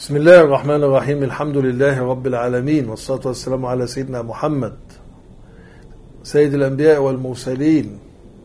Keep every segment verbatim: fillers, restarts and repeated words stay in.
بسم الله الرحمن الرحيم. الحمد لله رب العالمين، والصلاة والسلام على سيدنا محمد سيد الأنبياء والمرسلين،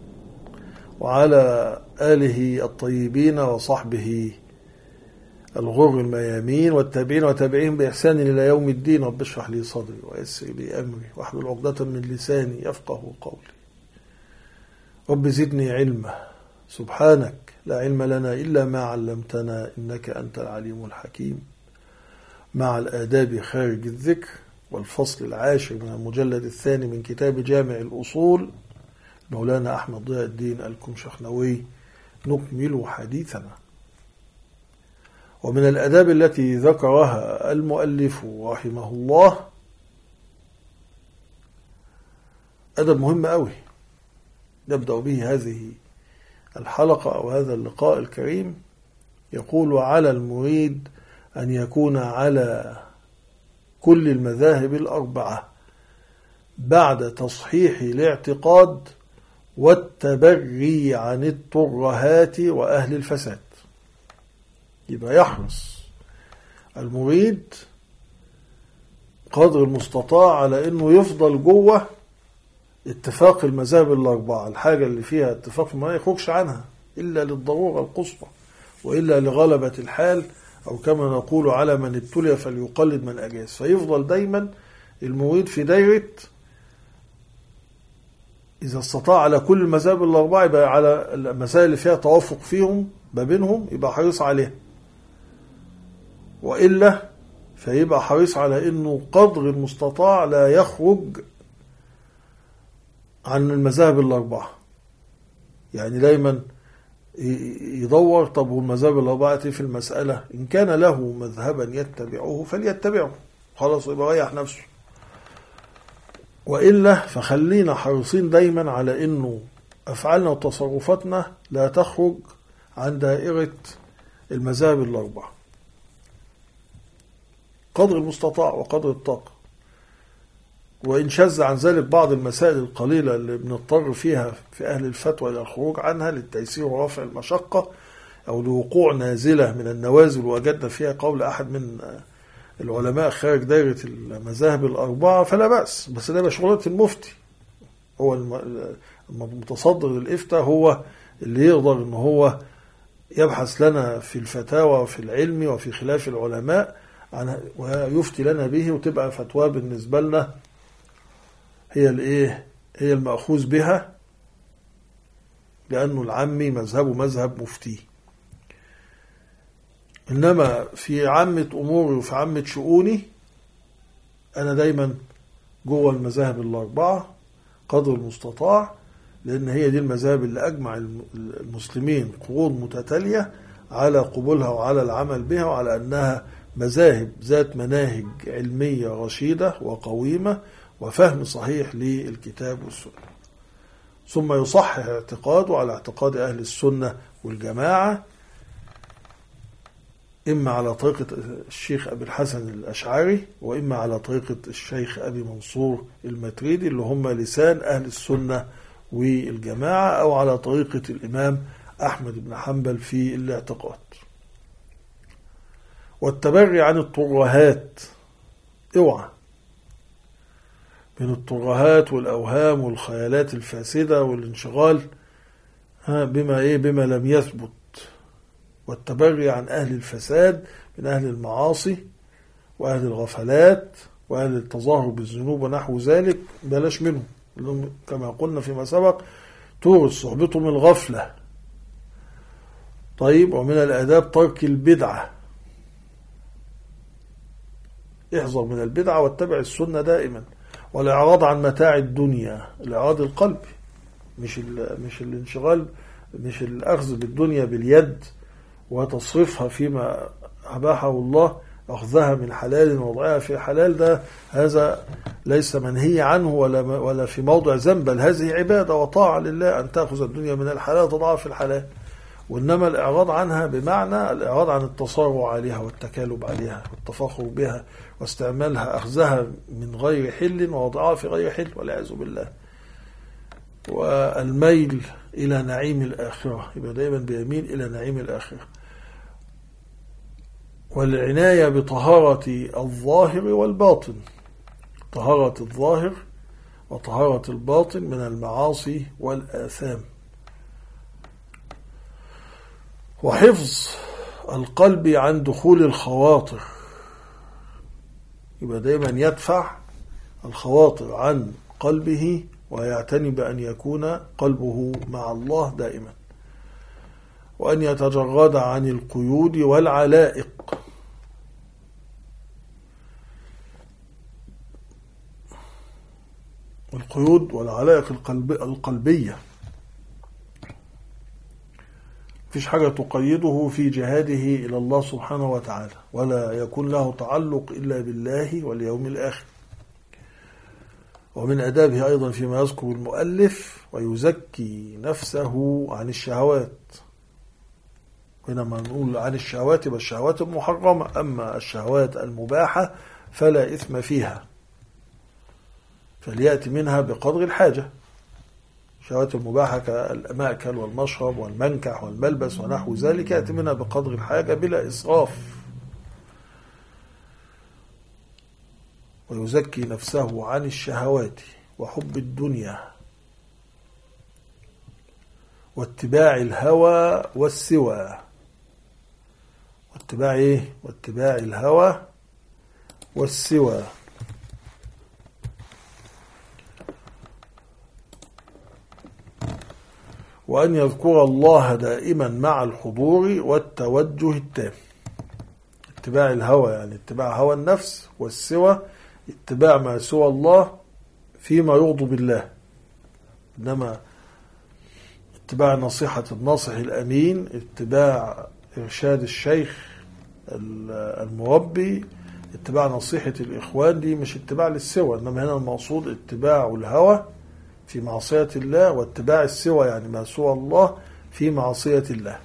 وعلى آله الطيبين وصحبه الغر الميامين، والتابعين وتابعين بإحسان إلى يوم الدين. رب اشرح لي صدري ويسر لي أمري واحلل عقدة من لساني يفقه قولي. رب زدني علما، سبحانك لا علم لنا إلا ما علمتنا إنك أنت العليم الحكيم. مع الآداب خارج الذكر، والفصل العاشر من المجلد الثاني من كتاب جامع الأصول مولانا أحمد ضياء الدين الكمشخنوي، نكمل حديثنا. ومن الآداب التي ذكرها المؤلف رحمه الله أدب مهم أوي نبدأ به هذه الحلقة أو هذا اللقاء الكريم. يقول: على المريد أن يكون على كل المذاهب الأربعة بعد تصحيح الاعتقاد والتبري عن الترهات وأهل الفساد. يبقى يحرص المريد قدر المستطاع على أنه يفضل جوه اتفاق المذاهب الأربعة. الحاجة اللي فيها اتفاق ما يخرجش عنها إلا للضرورة القصوى، وإلا لغلبة الحال، أو كما نقول: على من ابتلي فليقلد من أجاز. فيفضل دايما المريد في دايرة، إذا استطاع على كل المذاهب الأربعة يبقى على المسائل اللي فيها توافق فيهم ما بينهم يبقى حريص عليها، وإلا فيبقى حريص على أنه قدر المستطاع لا يخرج عن المذاهب الأربعة. يعني دايما يدور طب والمذاهب الأربعة في المسألة، إن كان له مذهبا يتبعه فليتبعه، خلاص يبقى ريح نفسه، وإلا فخلينا حريصين دايما على أنه أفعالنا وتصرفاتنا لا تخرج عن دائرة المذاهب الأربعة قدر المستطاع وقدر الطاقة. وإن شذ عن ذلك بعض المسائل القليلة اللي بنضطر فيها في أهل الفتوى إلى الخروج عنها للتيسير ورفع المشقة، أو لوقوع نازلة من النوازل وجدنا فيها قول أحد من العلماء خارج دائرة المذاهب الأربعة، فلا بأس. بس ده شغلة المفتي، هو المتصدر للإفتاء، هو اللي يقدر إن هو يبحث لنا في الفتاوى وفي العلم وفي خلاف العلماء ويفتي لنا به، وتبقى فتوى بالنسبة لنا هي الايه هي المأخوذ بها، لأنه العامي مذهبه مذهب مفتي. إنما في عامة أموري وفي عامة شؤوني أنا دايما جوه المذاهب الأربعة قدر المستطاع، لأن هي دي المذاهب اللي أجمع المسلمين قرون متتالية على قبولها وعلى العمل بها، وعلى أنها مذاهب ذات مناهج علمية رشيدة وقويمة وفهم صحيح للكتاب والسنة. ثم يصحح اعتقاده على اعتقاد أهل السنة والجماعة، إما على طريقة الشيخ أبي الحسن الأشعري، وإما على طريقة الشيخ أبي منصور الماتريدي اللي هم لسان أهل السنة والجماعة، أو على طريقة الإمام أحمد بن حنبل في الاعتقاد. والتبري عن الترهات، اوعى من الترهات والأوهام والخيالات الفاسدة والانشغال بما إيه بما لم يثبت، والتبري عن أهل الفساد من أهل المعاصي وأهل الغفلات وأهل التظاهر بالذنوب ونحو ذلك، بلاش منهم، كما قلنا فيما سبق تورث صحبتهم الغفلة. طيب، ومن الآداب ترك البدعة، احذر من البدعة واتبع السنة دائما. والإعراض عن متاع الدنيا، الإعراض القلبي، مش مش الانشغال، مش الأخذ بالدنيا باليد وتصرفها فيما أباحه الله، أخذها من حلال ووضعها في حلال، ده هذا ليس منهي عنه ولا ولا في موضع ذنب، بل هذه عبادة وطاعة لله أن تأخذ الدنيا من الحلال وتضعها في الحلال. وإنما الإعراض عنها بمعنى الإعراض عن التصارع عليها والتكالب عليها والتفاخر بها واستعمالها، أخذها من غير حل ووضعها في غير حل والعياذ بالله. والميل إلى نعيم الآخرة، يبقى دائما بيميل إلى نعيم الآخرة. والعناية بطهارة الظاهر والباطن، طهارة الظاهر وطهارة الباطن من المعاصي والآثام، وحفظ القلب عن دخول الخواطر، يبقى دايما يدفع الخواطر عن قلبه ويعتني بأن يكون قلبه مع الله دائما، وأن يتجرد عن القيود والعلائق، القيود والعلائق القلب القلبية، مفيش حاجة تقيده في جهاده إلى الله سبحانه وتعالى، ولا يكون له تعلق إلا بالله واليوم الآخر. ومن أدابه أيضا فيما يذكر المؤلف ويزكي نفسه عن الشهوات. حينما نقول عن الشهوات يبقى الشهوات المحرمة، أما الشهوات المباحة فلا إثم فيها، فليأتي منها بقدر الحاجة. الشهوات المباحة كالمأكل والمشرب والمنكح والملبس ونحو ذلك يأتي منها بقدر الحاجة بلا إسراف. ويزكي نفسه عن الشهوات وحب الدنيا واتباع الهوى والسوى. واتباع ايه؟ واتباع الهوى والسوى. وأن يذكر الله دائما مع الحضور والتوجه التام. اتباع الهوى يعني اتباع هوى النفس، والسوى اتباع ما سوى الله فيما يغضب الله، إنما اتباع نصيحة الناصح الأمين، اتباع إرشاد الشيخ المربي، اتباع نصيحة الإخوان، دي مش اتباع للسوى، إنما هنا المقصود اتباع الهوى في معصية الله، واتباع السوى يعني ما سوى الله في معصية الله.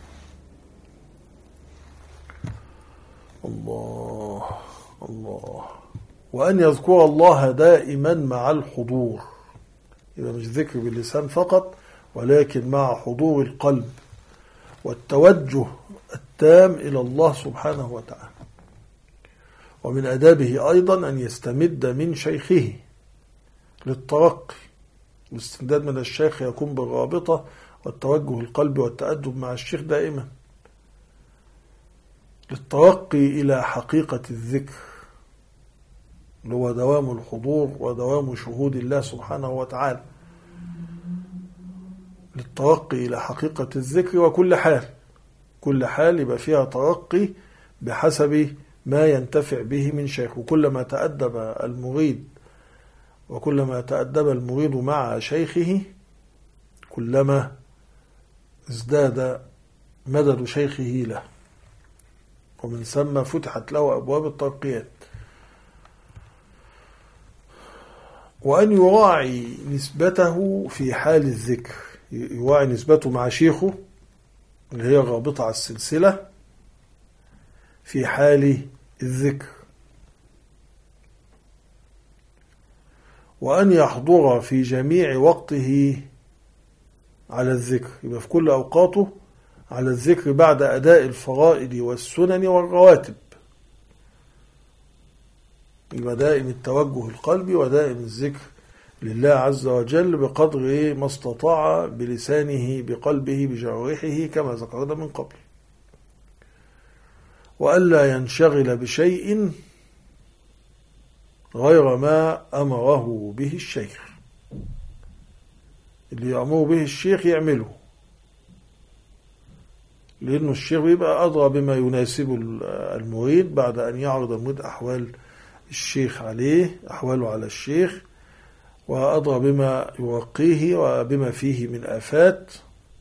الله الله. وأن يذكر الله دائما مع الحضور، يبقى مش ذكر باللسان فقط، ولكن مع حضور القلب والتوجه التام إلى الله سبحانه وتعالى. ومن أدابه أيضا أن يستمد من شيخه للترقي. الاستمداد من الشيخ يكون بالرابطة والتوجه القلبي والتأدب مع الشيخ دائما للترقي إلى حقيقة الذكر، اللي هو دوام الحضور ودوام شهود الله سبحانه وتعالى، للترقي إلى حقيقة الذكر. وكل حال كل حال يبقى فيها ترقي بحسب ما ينتفع به من شيخ. وكلما تأدب المريد وكلما تأدب المريد مع شيخه كلما ازداد مدد شيخه له، ومن ثم فتحت له أبواب الترقيات. وأن يراعي نسبته في حال الذكر، يراعي نسبته مع شيخه اللي هي الرابطة على السلسلة في حال الذكر. وأن يحضر في جميع وقته على الذكر، يبقى في كل أوقاته على الذكر بعد أداء الفرائض والسنن والرواتب، يبقى دائم التوجه القلبي ودائم الذكر لله عز وجل بقدر ما استطاع بلسانه بقلبه بجوارحه كما ذكرنا من قبل. وألا ينشغل بشيء غير ما أمره به الشيخ، اللي يأمره به الشيخ يعمله، لأنه الشيخ بيبقى أدرى بما يناسب المريد بعد أن يعرض المريد أحوال الشيخ عليه، أحواله على الشيخ، وأدرى بما يوقيه وبما فيه من آفات،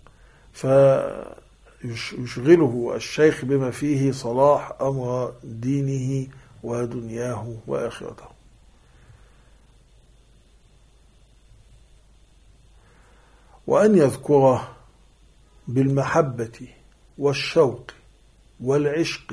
فيشغله الشيخ بما فيه صلاح أمر دينه ودنياه وآخرته. وأن يذكره بالمحبة والشوق والعشق،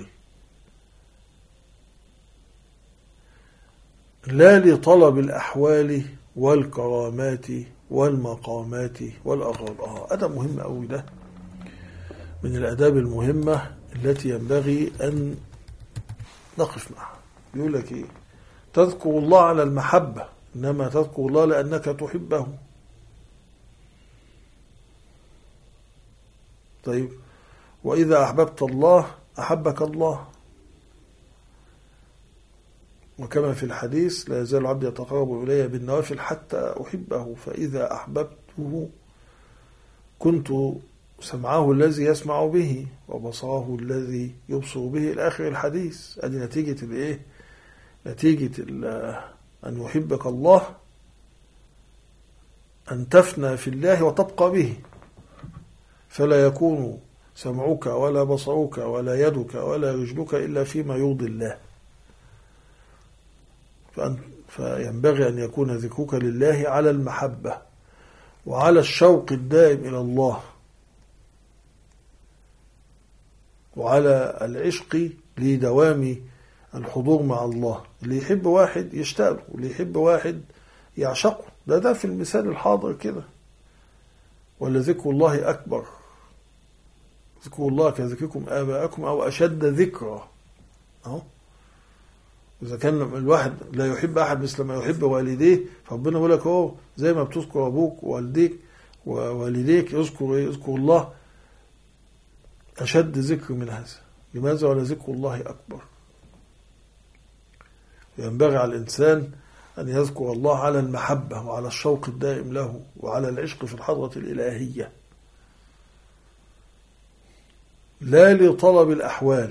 لا لطلب الأحوال والكرامات والمقامات والأغراض. آه أدب مهم أوي، ده من الأداب المهمة التي ينبغي أن نقف معها. يقول لك إيه؟ تذكر الله على المحبة، إنما تذكر الله لأنك تحبه. طيب، وإذا أحببت الله أحبك الله، وكما في الحديث لا يزال العبد يتقرب إلي بالنوافل حتى أحبه، فإذا أحببته كنت سمعه الذي يسمع به وبصره الذي يبصر به إلى آخر الحديث. هذه نتيجة الإيه؟ نتيجة أن يحبك الله أن تفنى في الله وتبقى به، فلا يكون سمعك ولا بصرك ولا يدك ولا رجلك إلا فيما يرضي الله. فينبغي أن يكون ذكرك لله على المحبة وعلى الشوق الدائم إلى الله وعلى العشق لدوام الحضور مع الله. اللي يحب واحد يشتاق له، واللي يحب واحد يعشقه. ده ده في المثال الحاضر كده. ولا ذكر الله أكبر، ذكر الله كذكركم آباءكم أو أشد ذكرا. أهو إذا كان الواحد لا يحب أحد مثل ما يحب والديه، فربنا يقول لك أهو زي ما بتذكر أبوك ووالديك ووالديك يذكر يذكر الله أشد ذكر من هذا. لماذا؟ ولا ذكر الله أكبر. ينبغي على الإنسان أن يذكر الله على المحبة وعلى الشوق الدائم له وعلى العشق في الحضرة الإلهية، لا لطلب الأحوال.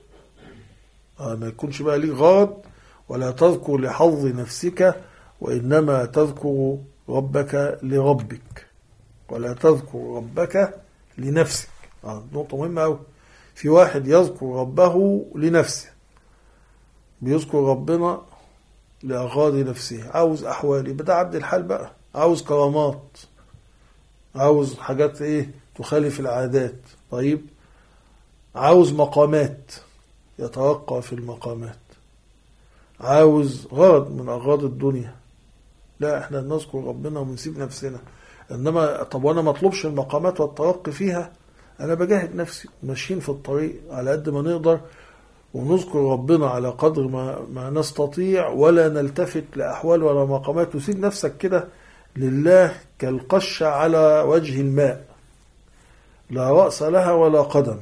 ما يكونش بقى ليك غرض، ولا تذكر لحظ نفسك، وإنما تذكر ربك لربك، ولا تذكر ربك لنفسك. نقطة مهمة أوي. في واحد يذكر ربه لنفسه، بيذكر ربنا لأغراض نفسه، عاوز أحوال، يبقى ده عبد الحال بقى، عاوز كرامات، عاوز حاجات إيه تخالف العادات. طيب، عاوز مقامات، يترقى في المقامات، عاوز غرض من أغراض الدنيا. لا، احنا نذكر ربنا ونسيب نفسنا. إنما طب وأنا ما اطلبش المقامات والترقي فيها، أنا بجاهد نفسي، ماشيين في الطريق على قد ما نقدر، ونذكر ربنا على قدر ما, ما نستطيع، ولا نلتفت لأحوال ولا مقامات. وسيب نفسك كده لله كالقشة على وجه الماء، لا رأس لها ولا قدم.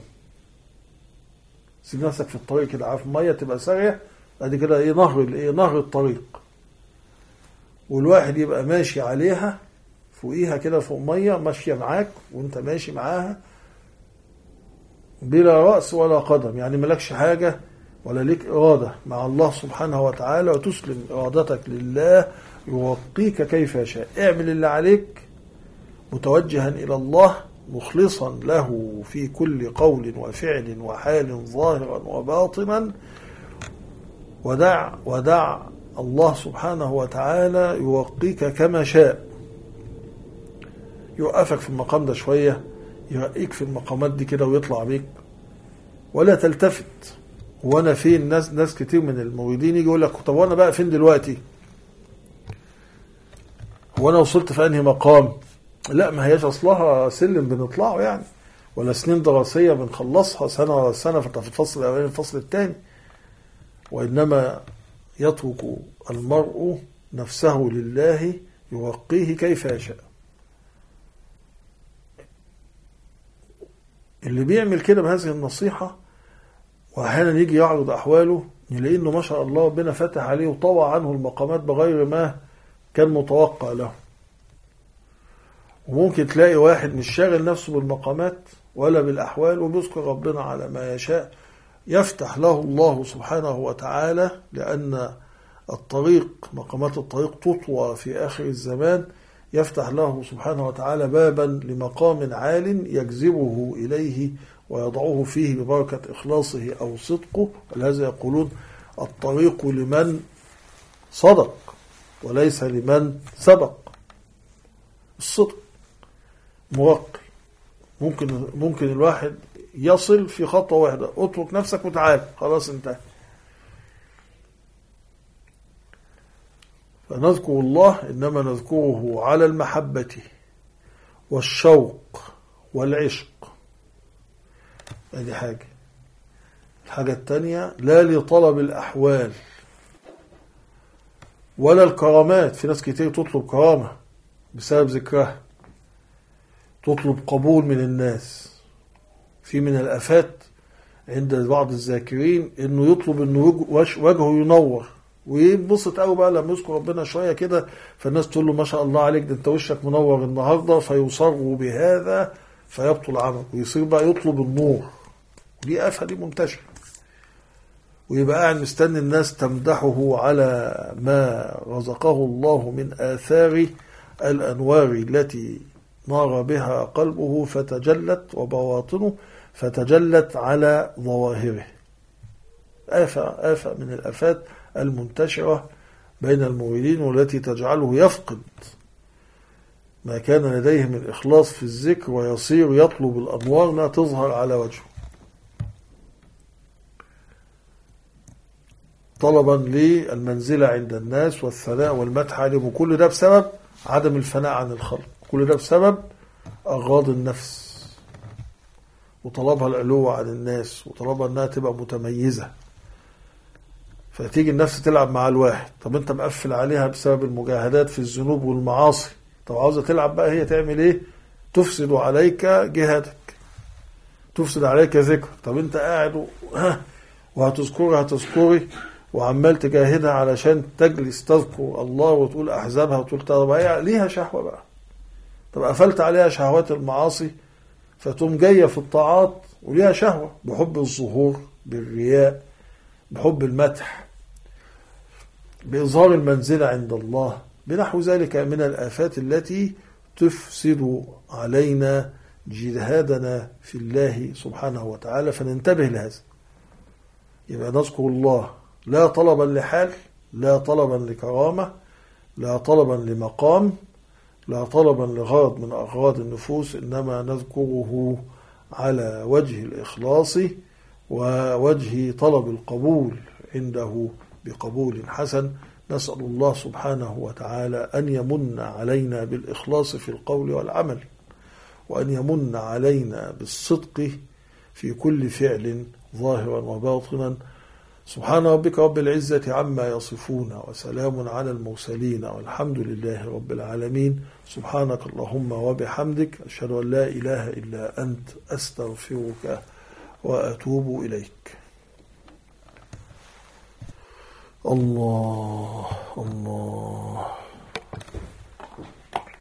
سيب نفسك في الطريق كده، عارف مية تبقى سارية، ادي كده ايه نهر الايه نهر الطريق، والواحد يبقى ماشي عليها فوقيها كده، فوق مية ماشية معاك وانت ماشي معاها بلا رأس ولا قدم، يعني ملكش حاجة ولا ليك إرادة مع الله سبحانه وتعالى، وتسلم إرادتك لله يوقيك كيف يشاء. اعمل اللي عليك متوجها إلى الله مخلصا له في كل قول وفعل وحال ظاهرا وباطنا، ودع ودع الله سبحانه وتعالى يوقيك كما شاء. يوقفك في المقام ده شوية، يرقيك في المقامات دي كده ويطلع بيك، ولا تلتفت. وانا فين؟ ناس ناس كتير من الموردين يجي يقول لك طب وانا بقى فين دلوقتي؟ وانا وصلت في انهي مقام؟ لا، ما هياش اصلها سلم بنطلعه يعني، ولا سنين دراسية بنخلصها سنة ولا سنة في الفصل الاولاني الفصل الثاني. وانما يترك المرء نفسه لله يوقيه كيف يشاء. اللي بيعمل كده بهذه النصيحة، وأحيانا يجي يعرض أحواله يلاقي إنه ما شاء الله ربنا فتح عليه وطوى عنه المقامات بغير ما كان متوقع له. وممكن تلاقي واحد مش شاغل نفسه بالمقامات ولا بالأحوال وبيذكر ربنا على ما يشاء، يفتح له الله سبحانه وتعالى، لأن الطريق مقامات الطريق تطوى في آخر الزمان، يفتح له سبحانه وتعالى بابا لمقام عال يجذبه إليه ويضعه فيه ببركة إخلاصه أو صدقه. ولهذا يقولون الطريق لمن صدق وليس لمن سبق. الصدق موقي، ممكن ممكن الواحد يصل في خطوة واحدة، اترك نفسك وتعال خلاص انتهى. فنذكر الله إنما نذكره على المحبة والشوق والعشق. هذه حاجة. الحاجة التانية لا لطلب الأحوال ولا الكرامات. في ناس كتير تطلب كرامة بسبب ذكرها، تطلب قبول من الناس. في من الآفات عند بعض الذاكرين انه يطلب انه وجهه ينور وينبسط قوي بقى لما يذكر ربنا شويه كده، فالناس تقول له ما شاء الله عليك، ده انت وشك منور النهارده، فيصر بهذا فيبطل عمله ويصير بقى يطلب النور. دي آفة، دي منتشرة، ويبقى قاعد مستني الناس تمدحه على ما رزقه الله من آثار الأنوار التي نار بها قلبه فتجلت وبواطنه فتجلت على ظواهره. آفة آفة من الآفات المنتشرة بين المريدين، والتي تجعله يفقد ما كان لديه من إخلاص في الذكر، ويصير يطلب الأنوار لا تظهر على وجهه، طلبا للمنزلة عند الناس والثناء والمدح عليهم. وكل ده بسبب عدم الفناء عن الخلق، كل ده بسبب أغراض النفس وطلبها العلو عن الناس وطلبها أنها تبقى متميزة. فتيجي النفس تلعب مع الواحد، طب انت مقفل عليها بسبب المجاهدات في الذنوب والمعاصي، طب عاوزة تلعب بقى، هي تعمل ايه؟ تفسد عليك جهادك، تفسد عليك ذكر. طب انت قاعد وهتذكرها هتذكري وعمال تجاهدها علشان تجلس تذكر الله وتقول أحزابها وتقول طب هي ليها شهوة بقى، طب قفلت عليها شهوات المعاصي فتقوم جاية في الطاعات وليها شهوة بحب الظهور، بالرياء، بحب المدح، بإظهار المنزلة عند الله، بنحو ذلك من الآفات التي تفسد علينا جهادنا في الله سبحانه وتعالى. فننتبه لهذا، يبقى نذكر الله لا طلبا لحال، لا طلبا لكرامة، لا طلبا لمقام، لا طلبا لغرض من أغراض النفوس، إنما نذكره على وجه الإخلاص ووجه طلب القبول عنده بقبول حسن. نسأل الله سبحانه وتعالى أن يمن علينا بالإخلاص في القول والعمل، وأن يمن علينا بالصدق في كل فعل ظاهرا وباطنا. سبحان ربك رب العزة عما يصفون، وسلام على المرسلين، والحمد لله رب العالمين. سبحانك اللهم وبحمدك، أشهد أن لا إله إلا أنت، أستغفرك وأتوب إليك. الله الله.